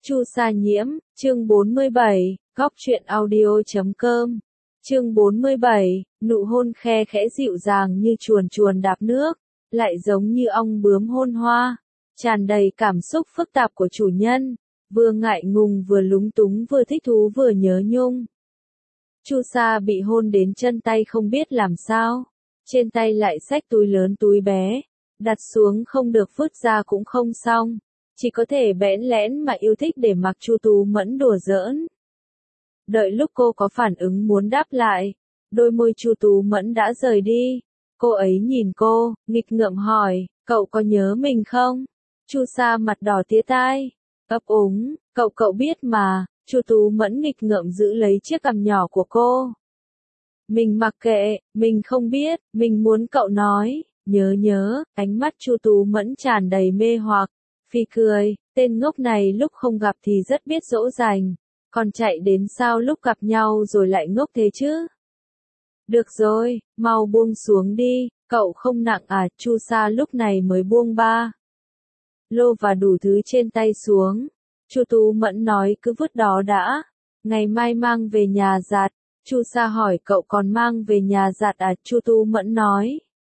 Chu Sa Nhiễm, chương 47, góc truyện audio.com. Chương 47, nụ hôn khe khẽ dịu dàng như chuồn chuồn đạp nước, lại giống như ong bướm hôn hoa, tràn đầy cảm xúc phức tạp của chủ nhân, vừa ngại ngùng vừa lúng túng vừa thích thú vừa nhớ nhung. Chu Sa bị hôn đến chân tay không biết làm sao, trên tay lại xách túi lớn túi bé, đặt xuống không được vứt ra cũng không xong, chỉ có thể bẽn lẽn mà yêu thích để mặc Chu Tú Mẫn đùa giỡn. Đợi lúc cô có phản ứng muốn đáp lại, đôi môi Chu Tú Mẫn đã rời đi. Cô ấy nhìn cô, nghịch ngợm hỏi, cậu có nhớ mình không? Chu Sa mặt đỏ tía tai, ấp úng, cậu biết mà. Chu Tú Mẫn nghịch ngợm giữ lấy chiếc cằm nhỏ của cô. Mình mặc kệ, mình không biết, mình muốn cậu nói. Nhớ, ánh mắt Chu Tú Mẫn tràn đầy mê hoặc. Phi cười, tên ngốc này lúc không gặp thì rất biết dỗ dành, còn chạy đến sao lúc gặp nhau rồi lại ngốc thế chứ? Được rồi, mau buông xuống đi, cậu không nặng à? Chu Sa lúc này mới buông ba lô và đủ thứ trên tay xuống. Chu Tú Mẫn nói cứ vứt đó đã, ngày mai mang về nhà giặt. Chu Sa hỏi cậu còn mang về nhà giặt à? Chu Tú Mẫn nói.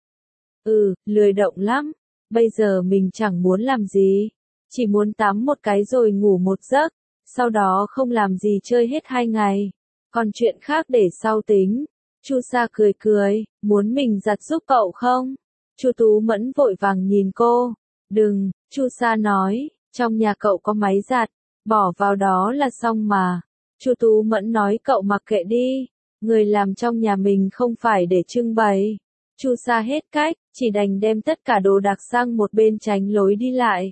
Lười động lắm, bây giờ mình chẳng muốn làm gì, chỉ muốn tắm một cái rồi ngủ một giấc, sau đó không làm gì chơi hết 2 ngày, còn chuyện khác để sau tính. Chu Sa cười, muốn mình giặt giúp cậu không? Chu Tú Mẫn vội vàng nhìn cô. Đừng, Chu Sa nói, trong nhà cậu có máy giặt, bỏ vào đó là xong mà. Chu Tú Mẫn nói cậu mặc kệ đi, người làm trong nhà mình không phải để trưng bày. Chu Sa hết cách, chỉ đành đem tất cả đồ đạc sang một bên tránh lối đi lại.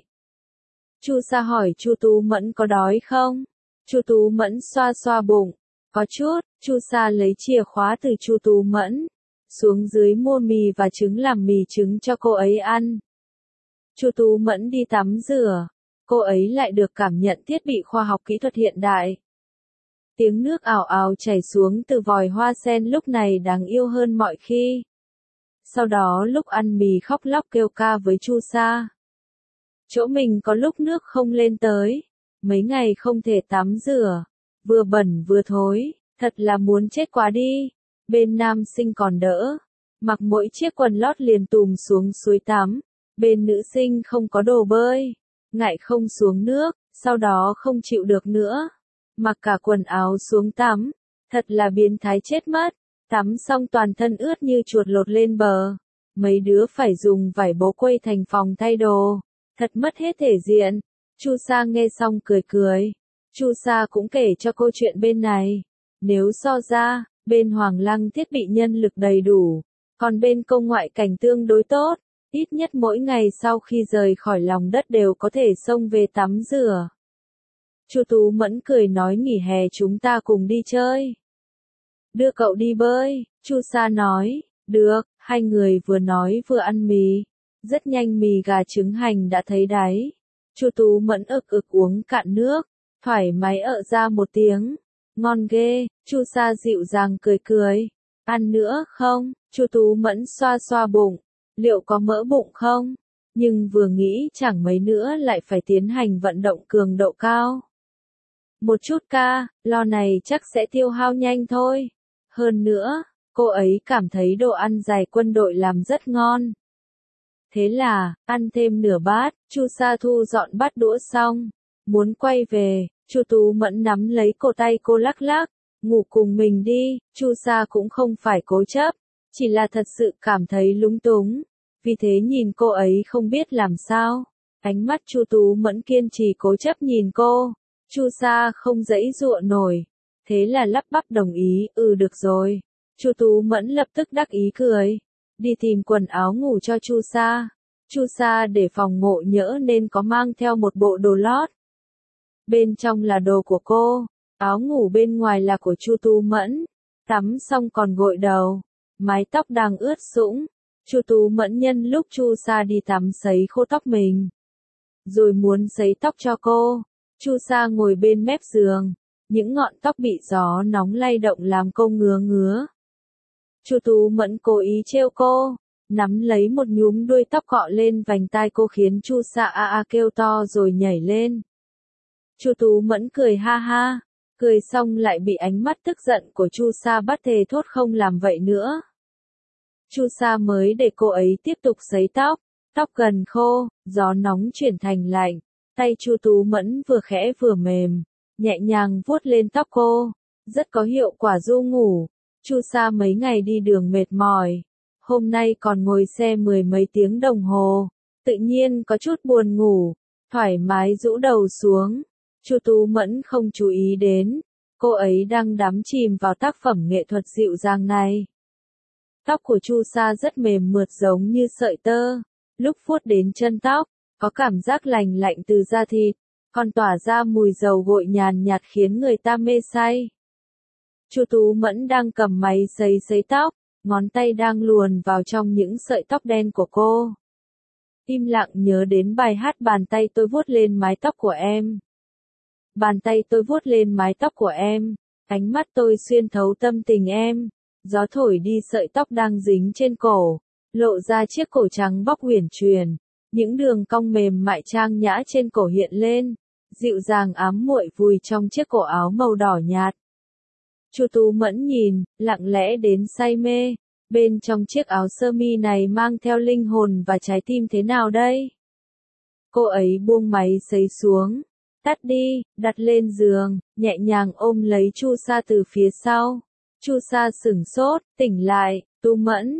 Chu Sa hỏi Chu Tú Mẫn có đói không? Chu Tú Mẫn xoa xoa bụng. Có chút. Chu Sa lấy chìa khóa từ Chu Tú Mẫn, xuống dưới mua mì và trứng làm mì trứng cho cô ấy ăn. Chu Tú Mẫn đi tắm rửa, cô ấy lại được cảm nhận thiết bị khoa học kỹ thuật hiện đại. Tiếng nước ào ào chảy xuống từ vòi hoa sen lúc này đáng yêu hơn mọi khi. Sau đó lúc ăn mì khóc lóc kêu ca với Chu Sa. Chỗ mình có lúc nước không lên tới, mấy ngày không thể tắm rửa, vừa bẩn vừa thối, thật là muốn chết quá đi. Bên nam sinh còn đỡ, mặc mỗi chiếc quần lót liền tùm xuống suối tắm, bên nữ sinh không có đồ bơi, ngại không xuống nước, sau đó không chịu được nữa, mặc cả quần áo xuống tắm, thật là biến thái chết mất. Tắm xong toàn thân ướt như chuột lột lên bờ, mấy đứa phải dùng vải bố quây thành phòng thay đồ, thật mất hết thể diện. Chu Sa nghe xong cười. Chu Sa cũng kể cho câu chuyện bên này. Nếu so ra, bên Hoàng Lăng thiết bị nhân lực đầy đủ, còn bên công ngoại cảnh tương đối tốt, ít nhất mỗi ngày sau khi rời khỏi lòng đất đều có thể xông về tắm rửa. Chu Tú Mẫn cười nói nghỉ hè chúng ta cùng đi chơi. Đưa cậu đi bơi, Chu Sa nói. Được, hai người vừa nói vừa ăn mì. Rất nhanh mì gà trứng hành đã thấy đáy. Chu Tú Mẫn ực uống cạn nước, thoải mái ra một tiếng. Ngon ghê. Chu Sa dịu dàng cười. Ăn nữa không? Chu Tú Mẫn xoa xoa bụng. Liệu có mỡ bụng không? Nhưng vừa nghĩ chẳng mấy nữa lại phải tiến hành vận động cường độ cao. Một chút lo này chắc sẽ tiêu hao nhanh thôi. Hơn nữa, cô ấy cảm thấy đồ ăn dài quân đội làm rất ngon. Thế là, ăn thêm nửa bát. Chu Sa thu dọn bát đũa xong, muốn quay về, Chu Tú Mẫn nắm lấy cổ tay cô lắc, ngủ cùng mình đi. Chu Sa cũng không phải cố chấp, chỉ là thật sự cảm thấy lúng túng, vì thế nhìn cô ấy không biết làm sao. Ánh mắt Chu Tú Mẫn kiên trì cố chấp nhìn cô, Chu Sa không giãy giụa nổi, thế là lắp bắp đồng ý. Được rồi. Chu Tú Mẫn lập tức đắc ý cười, đi tìm quần áo ngủ cho Chu Sa. Chu Sa để phòng ngộ nhỡ nên có mang theo một bộ đồ lót. Bên trong là đồ của cô, áo ngủ bên ngoài là của Chu Tú Mẫn. Tắm xong còn gội đầu, mái tóc đang ướt sũng. Chu Tú Mẫn nhân lúc Chu Sa đi tắm sấy khô tóc mình, rồi muốn sấy tóc cho cô. Chu Sa ngồi bên mép giường, những ngọn tóc bị gió nóng lay động làm cô ngứa. Chu Tú Mẫn cố ý trêu cô, nắm lấy một nhúm đuôi tóc cọ lên vành tai cô khiến Chu Sa a kêu to rồi nhảy lên. Chu Tú Mẫn cười ha ha, cười xong lại bị ánh mắt tức giận của Chu Sa bắt thề thốt không làm vậy nữa. Chu Sa mới để cô ấy tiếp tục sấy tóc, tóc gần khô, gió nóng chuyển thành lạnh, tay Chu Tú Mẫn vừa khẽ vừa mềm, nhẹ nhàng vuốt lên tóc cô, rất có hiệu quả du ngủ. Chu Sa mấy ngày đi đường mệt mỏi, hôm nay còn ngồi xe 10 mấy tiếng đồng hồ, tự nhiên có chút buồn ngủ, thoải mái rũ đầu xuống. Chu Tú Mẫn không chú ý đến, cô ấy đang đắm chìm vào tác phẩm nghệ thuật dịu dàng này. Tóc của Chu Sa rất mềm mượt giống như sợi tơ, lúc vuốt đến chân tóc, có cảm giác lành lạnh từ da thịt, còn tỏa ra mùi dầu gội nhàn nhạt khiến người ta mê say. Chu Tú Mẫn đang cầm máy sấy tóc, ngón tay đang luồn vào trong những sợi tóc đen của cô. Im lặng nhớ đến bài hát bàn tay tôi vuốt lên mái tóc của em. Bàn tay tôi vuốt lên mái tóc của em, ánh mắt tôi xuyên thấu tâm tình em, gió thổi đi sợi tóc đang dính trên cổ, lộ ra chiếc cổ trắng bóc uyển chuyển, những đường cong mềm mại trang nhã trên cổ hiện lên, dịu dàng ám muội vùi trong chiếc cổ áo màu đỏ nhạt. Chu Tú Mẫn nhìn, lặng lẽ đến say mê, bên trong chiếc áo sơ mi này mang theo linh hồn và trái tim thế nào đây? Cô ấy buông máy sấy xuống, tắt đi, đặt lên giường, nhẹ nhàng ôm lấy Chu Sa từ phía sau. Chu Sa sửng sốt, tỉnh lại, Tú Mẫn,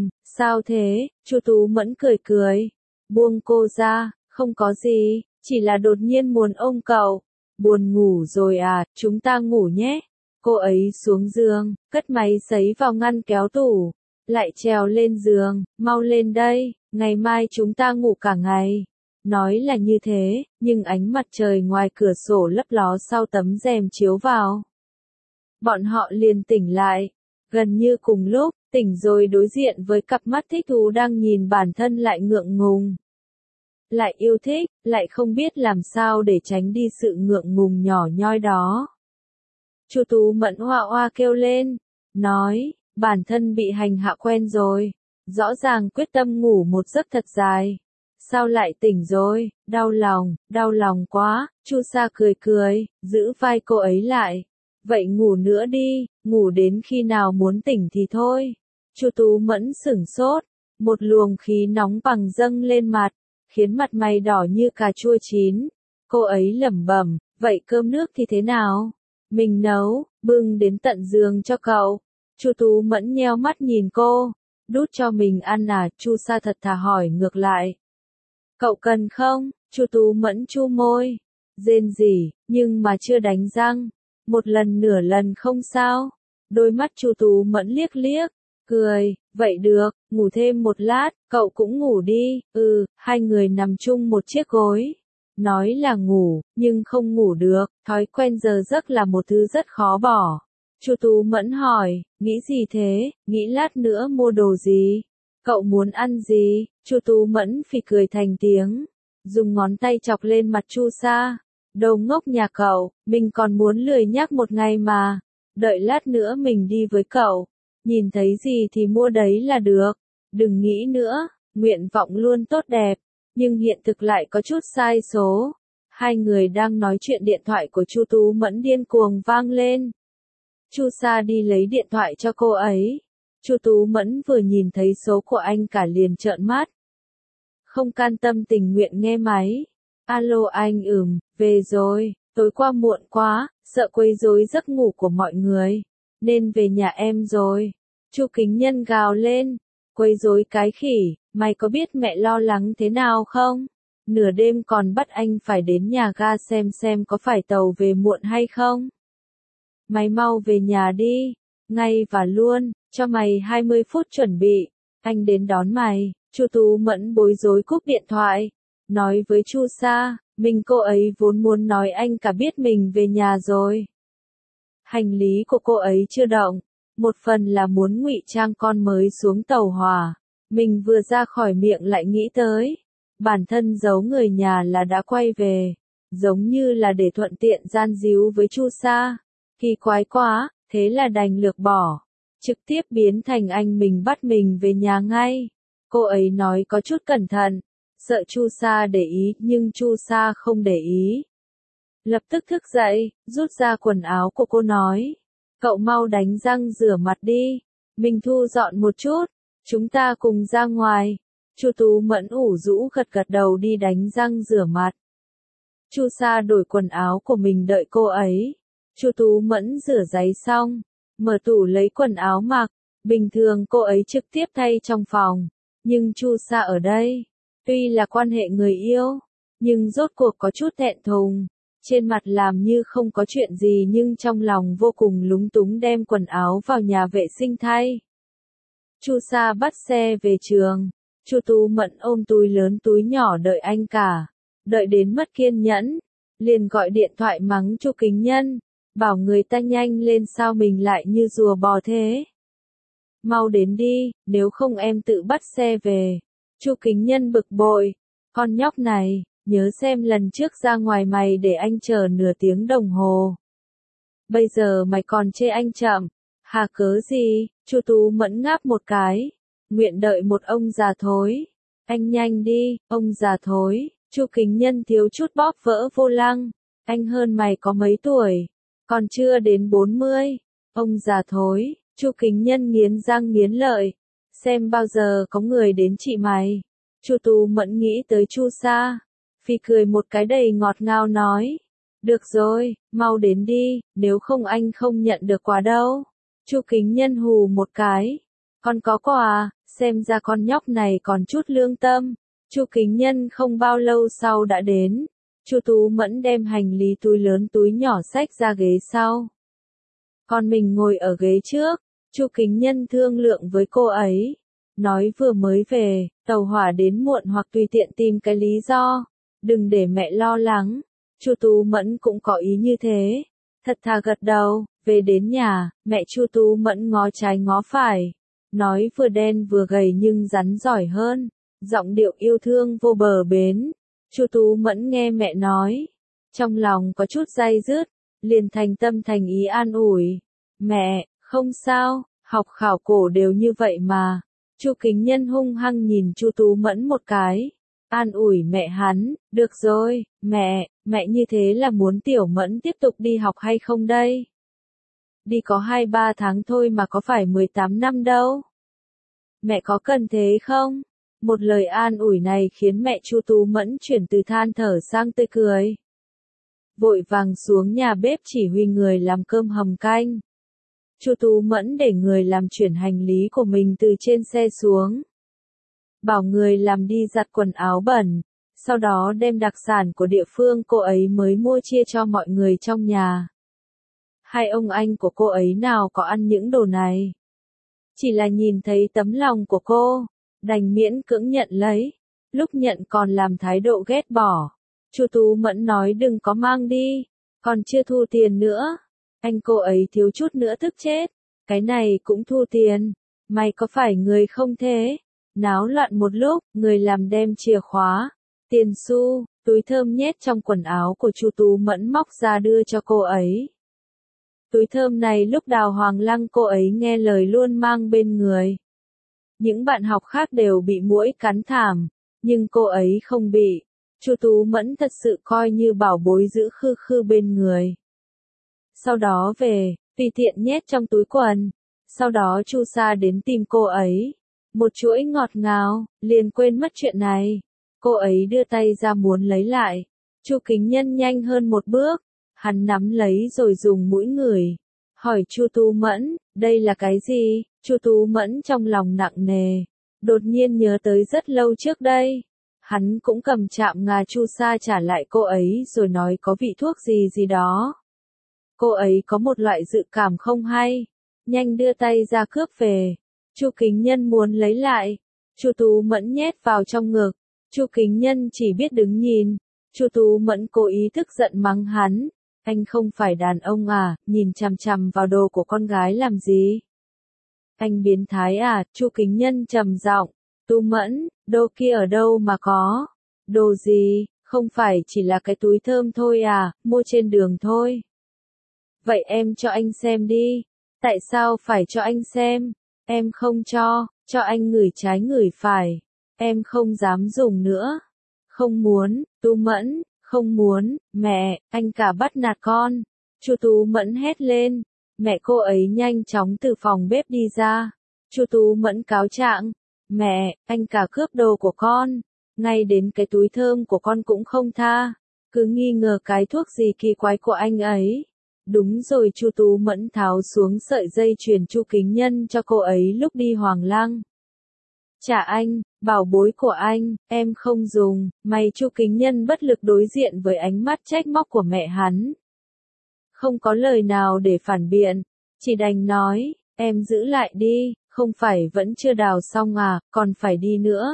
sao thế? Chu Tú Mẫn cười cười, buông cô ra, không có gì, chỉ là đột nhiên muốn ôm cậu. Buồn ngủ rồi à, chúng ta ngủ nhé. Cô ấy xuống giường, cất máy sấy vào ngăn kéo tủ, lại trèo lên giường, mau lên đây, ngày mai chúng ta ngủ cả ngày. Nói là như thế, nhưng ánh mặt trời ngoài cửa sổ lấp ló sau tấm rèm chiếu vào. Bọn họ liền tỉnh lại, gần như cùng lúc, tỉnh rồi đối diện với cặp mắt thích thú đang nhìn bản thân lại ngượng ngùng. Lại yêu thích, lại không biết làm sao để tránh đi sự ngượng ngùng nhỏ nhoi đó. Chu Tú Mẫn hoa hoa kêu lên, nói, bản thân bị hành hạ quen rồi, rõ ràng quyết tâm ngủ một giấc thật dài. Sao lại tỉnh rồi, đau lòng quá. Chu Sa cười cười, giữ vai cô ấy lại. Vậy ngủ nữa đi, ngủ đến khi nào muốn tỉnh thì thôi. Chu Tú Mẫn sửng sốt, một luồng khí nóng bừng dâng lên mặt, khiến mặt mày đỏ như cà chua chín. Cô ấy lẩm bẩm, vậy cơm nước thì thế nào? Mình nấu, bưng đến tận giường cho cậu. Chu Tú Mẫn nheo mắt nhìn cô, đút cho mình ăn à? Chu Sa thật thà hỏi ngược lại. Cậu cần không? Chu Tú Mẫn chu môi, rên rỉ, nhưng mà chưa đánh răng. Một lần nửa lần không sao. Đôi mắt Chu Tú Mẫn liếc liếc, cười, vậy được, ngủ thêm một lát, cậu cũng ngủ đi. Hai người nằm chung một chiếc gối. Nói là ngủ, nhưng không ngủ được, thói quen giờ giấc là một thứ rất khó bỏ. Chu Tú Mẫn hỏi, nghĩ gì thế, nghĩ lát nữa mua đồ gì? Cậu muốn ăn gì? Chu Tú Mẫn phì cười thành tiếng, dùng ngón tay chọc lên mặt Chu Sa. Đồ ngốc nhà cậu, mình còn muốn lười nhác một ngày mà. Đợi lát nữa mình đi với cậu. Nhìn thấy gì thì mua đấy là được. Đừng nghĩ nữa, nguyện vọng luôn tốt đẹp. Nhưng hiện thực lại có chút sai số. Hai người đang nói chuyện điện thoại của Chu Tú Mẫn điên cuồng vang lên. Chu Sa đi lấy điện thoại cho cô ấy. Chu Tú Mẫn vừa nhìn thấy số của anh cả liền trợn mắt. Không can tâm tình nguyện nghe máy. Alo anh về rồi, tối qua muộn quá, sợ quấy rối giấc ngủ của mọi người, nên về nhà em rồi. Chu Kính Nhân gào lên, quấy rối cái khỉ, mày có biết mẹ lo lắng thế nào không? Nửa đêm còn bắt anh phải đến nhà ga xem có phải tàu về muộn hay không? Mày mau về nhà đi, ngay và luôn, cho mày 20 phút chuẩn bị, anh đến đón mày. Chu Tú Mẫn bối rối cúp điện thoại, nói với Chu Sa, cô ấy vốn muốn nói anh cả biết mình về nhà rồi. Hành lý của cô ấy chưa động, một phần là muốn ngụy trang con mới xuống tàu hỏa. Mình vừa ra khỏi miệng lại nghĩ tới, bản thân giấu người nhà là đã quay về, giống như là để thuận tiện gian díu với Chu Sa. Kỳ quái quá, thế là đành lược bỏ, trực tiếp biến thành anh mình bắt mình về nhà ngay. Cô ấy nói có chút cẩn thận, sợ Chu Sa để ý, nhưng Chu Sa không để ý. lập tức thức dậy, rút ra quần áo của cô nói. Cậu mau đánh răng rửa mặt đi. Mình thu dọn một chút. Chúng ta cùng ra ngoài. Chu Tú Mẫn ủ rũ gật gật đầu đi đánh răng rửa mặt. Chu Sa đổi quần áo của mình đợi cô ấy. Chu Tú Mẫn rửa giấy xong, mở tủ lấy quần áo mặc. Bình thường cô ấy trực tiếp thay trong phòng. Nhưng Chu Sa ở đây. Tuy là quan hệ người yêu, nhưng rốt cuộc có chút thẹn thùng. Trên mặt làm như không có chuyện gì nhưng trong lòng vô cùng lúng túng đem quần áo vào nhà vệ sinh thay. Chu Sa bắt xe về trường. Chu Tú Mẫn ôm túi lớn túi nhỏ đợi anh cả. Đợi đến mất kiên nhẫn, liền gọi điện thoại mắng Chu Kính Nhân, bảo người ta nhanh lên sao mình lại như rùa bò thế. Mau đến đi, nếu không em tự bắt xe về. Chu Kính Nhân bực bội, con nhóc này, nhớ xem lần trước ra ngoài mày để anh chờ nửa tiếng đồng hồ. Bây giờ mày còn chê anh chậm, hà cớ gì? Chu Tú Mẫn ngáp một cái, nguyện đợi một ông già thối. Anh nhanh đi, ông già thối. Chu Kính Nhân thiếu chút bóp vỡ vô lăng. Anh hơn mày có mấy tuổi? Còn chưa đến 40. Ông già thối. Chu Kính Nhân nghiến răng nghiến lợi. Xem bao giờ có người đến chị mày. Chu Tú Mẫn nghĩ tới Chu Sa. Phi cười một cái đầy ngọt ngào nói. Được rồi, mau đến đi, nếu không anh không nhận được quà đâu. Chu Kính Nhân hù một cái. Con có quà, xem ra con nhóc này còn chút lương tâm. Chu Kính Nhân không bao lâu sau đã đến. Chu Tú Mẫn đem hành lý túi lớn túi nhỏ xách ra ghế sau. Còn mình ngồi ở ghế trước. Chu Kính Nhân thương lượng với cô ấy. Nói vừa mới về, tàu hỏa đến muộn hoặc tùy tiện tìm cái lý do. Đừng để mẹ lo lắng. Chu Tú Mẫn cũng có ý như thế. Thật thà gật đầu, về đến nhà, mẹ Chu Tú Mẫn ngó trái ngó phải. Nói vừa đen vừa gầy nhưng rắn giỏi hơn. Giọng điệu yêu thương vô bờ bến. Chu Tú Mẫn nghe mẹ nói. Trong lòng có chút day dứt, liền thành tâm thành ý an ủi. Mẹ, không sao, học khảo cổ đều như vậy mà. Chu Kính Nhân hung hăng nhìn Chu Tú Mẫn một cái. An ủi mẹ hắn, được rồi, mẹ như thế là muốn Tiểu Mẫn tiếp tục đi học hay không đây? Đi có 2-3 tháng thôi mà có phải 18 năm đâu. Mẹ có cần thế không? Một lời an ủi này khiến mẹ Chu Tú Mẫn chuyển từ than thở sang tươi cười. Vội vàng xuống nhà bếp chỉ huy người làm cơm hầm canh. Chu Tú Mẫn để người làm chuyển hành lý của mình từ trên xe xuống. Bảo người làm đi giặt quần áo bẩn, sau đó đem đặc sản của địa phương cô ấy mới mua chia cho mọi người trong nhà. Hai ông anh của cô ấy nào có ăn những đồ này. Chỉ là nhìn thấy tấm lòng của cô, đành miễn cưỡng nhận lấy. Lúc nhận còn làm thái độ ghét bỏ. Chu Tú Mẫn nói đừng có mang đi, còn chưa thu tiền nữa. Anh cô ấy thiếu chút nữa tức chết. Cái này cũng thu tiền. Mày có phải người không thế? Náo loạn một lúc, người làm đem chìa khóa, tiền xu, túi thơm nhét trong quần áo của Chu Tú Mẫn móc ra đưa cho cô ấy. Túi thơm này lúc Đào Hoàng Lăng cô ấy nghe lời luôn mang bên người. Những bạn học khác đều bị muỗi cắn thảm, nhưng cô ấy không bị. Chu Tú Mẫn thật sự coi như bảo bối giữ khư khư bên người. Sau đó về, tùy tiện nhét trong túi quần. Sau đó Chu Sa đến tìm cô ấy. Một chuỗi ngọt ngào, liền quên mất chuyện này. Cô ấy đưa tay ra muốn lấy lại. Chu Kính Nhân nhanh hơn một bước. Hắn nắm lấy rồi dùng mũi ngửi. Hỏi Chu Tú Mẫn, đây là cái gì? Chu Tú Mẫn trong lòng nặng nề. Đột nhiên nhớ tới rất lâu trước đây. Hắn cũng cầm chạm ngà Chu Sa trả lại cô ấy rồi nói có vị thuốc gì gì đó. Cô ấy có một loại dự cảm không hay. Nhanh đưa tay ra cướp về. Chu Kính Nhân muốn lấy lại. Chu Tú Mẫn nhét vào trong ngực. Chu Kính Nhân chỉ biết đứng nhìn. Chu Tú Mẫn cố ý tức giận mắng hắn. Anh không phải đàn ông à, nhìn chằm chằm vào đồ của con gái làm gì? Anh biến thái à? Chu Kính Nhân trầm giọng. Tú Mẫn, đồ kia ở đâu mà có? Đồ gì? Không phải chỉ là cái túi thơm thôi à, mua trên đường thôi. Vậy em cho anh xem đi. Tại sao phải cho anh xem? Em không cho anh ngửi trái ngửi phải. Em không dám dùng nữa. Không muốn, Tú Mẫn, Không muốn, mẹ, anh cả bắt nạt con. Chu Tú Mẫn hét lên. Mẹ cô ấy nhanh chóng từ phòng bếp đi ra. Chu Tú Mẫn cáo trạng. Mẹ, anh cả cướp đồ của con. Ngay đến cái túi thơm của con cũng không tha. Cứ nghi ngờ cái thuốc gì kỳ quái của anh ấy. Đúng rồi, Chu Tú Mẫn tháo xuống sợi dây chuyền Chu Kính Nhân cho cô ấy lúc đi Hoàng Lăng. Trả anh, bảo bối của anh, em không dùng. Mày Chu Kính Nhân bất lực đối diện với ánh mắt trách móc của mẹ hắn. Không có lời nào để phản biện, chỉ đành nói, em giữ lại đi, không phải vẫn chưa đào xong à, còn phải đi nữa.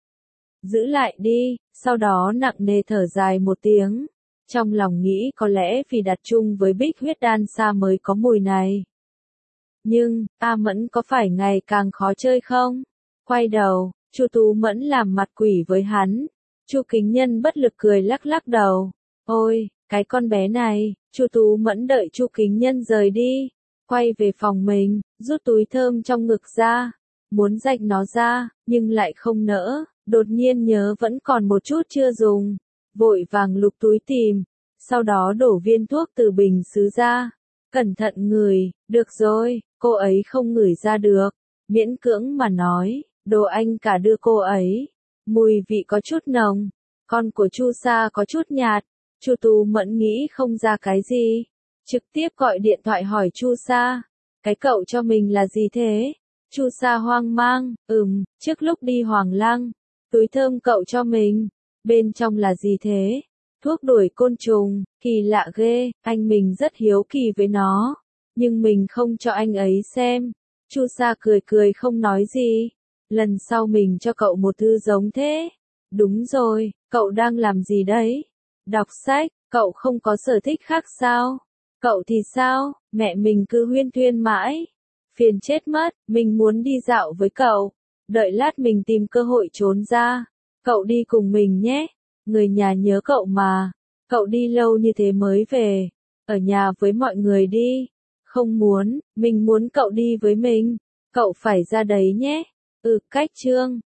Giữ lại đi, sau đó nặng nề thở dài một tiếng. Trong lòng nghĩ có lẽ vì đặt chung với bích huyết đan xa mới có mùi này. Nhưng, A Mẫn có phải ngày càng khó chơi không? Quay đầu, Chu Tú Mẫn làm mặt quỷ với hắn. Chu Kính Nhân bất lực cười lắc lắc đầu. Ôi, cái con bé này. Chu Tú Mẫn đợi Chu Kính Nhân rời đi, quay về phòng mình, rút túi thơm trong ngực ra, muốn rạch nó ra, nhưng lại không nỡ, đột nhiên nhớ vẫn còn một chút chưa dùng, vội vàng lục túi tìm, sau đó đổ viên thuốc từ bình sứ ra, cẩn thận ngửi, được rồi, cô ấy không ngửi ra được, miễn cưỡng mà nói, đồ anh cả đưa cô ấy, mùi vị có chút nồng, con của Chu Sa có chút nhạt. Chu Tú Mẫn nghĩ không ra cái gì, trực tiếp gọi điện thoại hỏi Chu Sa, cái cậu cho mình là gì thế? Chu Sa hoang mang, trước lúc đi Hoàng Lăng, túi thơm cậu cho mình, bên trong là gì thế? Thuốc đuổi côn trùng, kỳ lạ ghê, anh mình rất hiếu kỳ với nó, nhưng mình không cho anh ấy xem. Chu Sa cười cười không nói gì, lần sau mình cho cậu một thư giống thế. Đúng rồi, cậu đang làm gì đấy? Đọc sách, cậu không có sở thích khác sao? Cậu thì sao? Mẹ mình cứ huyên thuyên mãi. Phiền chết mất, mình muốn đi dạo với cậu. Đợi lát mình tìm cơ hội trốn ra. Cậu đi cùng mình nhé. Người nhà nhớ cậu mà. Cậu đi lâu như thế mới về. Ở nhà với mọi người đi. Không muốn, mình muốn cậu đi với mình. Cậu phải ra đấy nhé. Cách chương.